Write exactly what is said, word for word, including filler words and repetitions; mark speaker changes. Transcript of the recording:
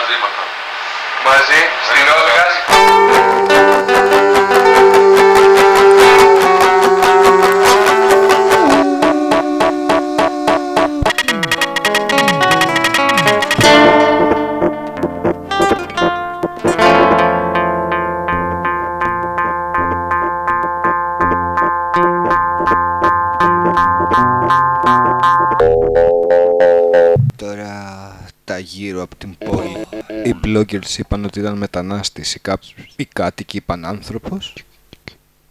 Speaker 1: μαζί με αυτό. Μαζί, στην Όλγας.
Speaker 2: Τώρα τα γύρω από την πόλη οι bloggers είπαν ότι ήταν μετανάστης, οι, κά... οι κάτοικοι είπαν άνθρωπος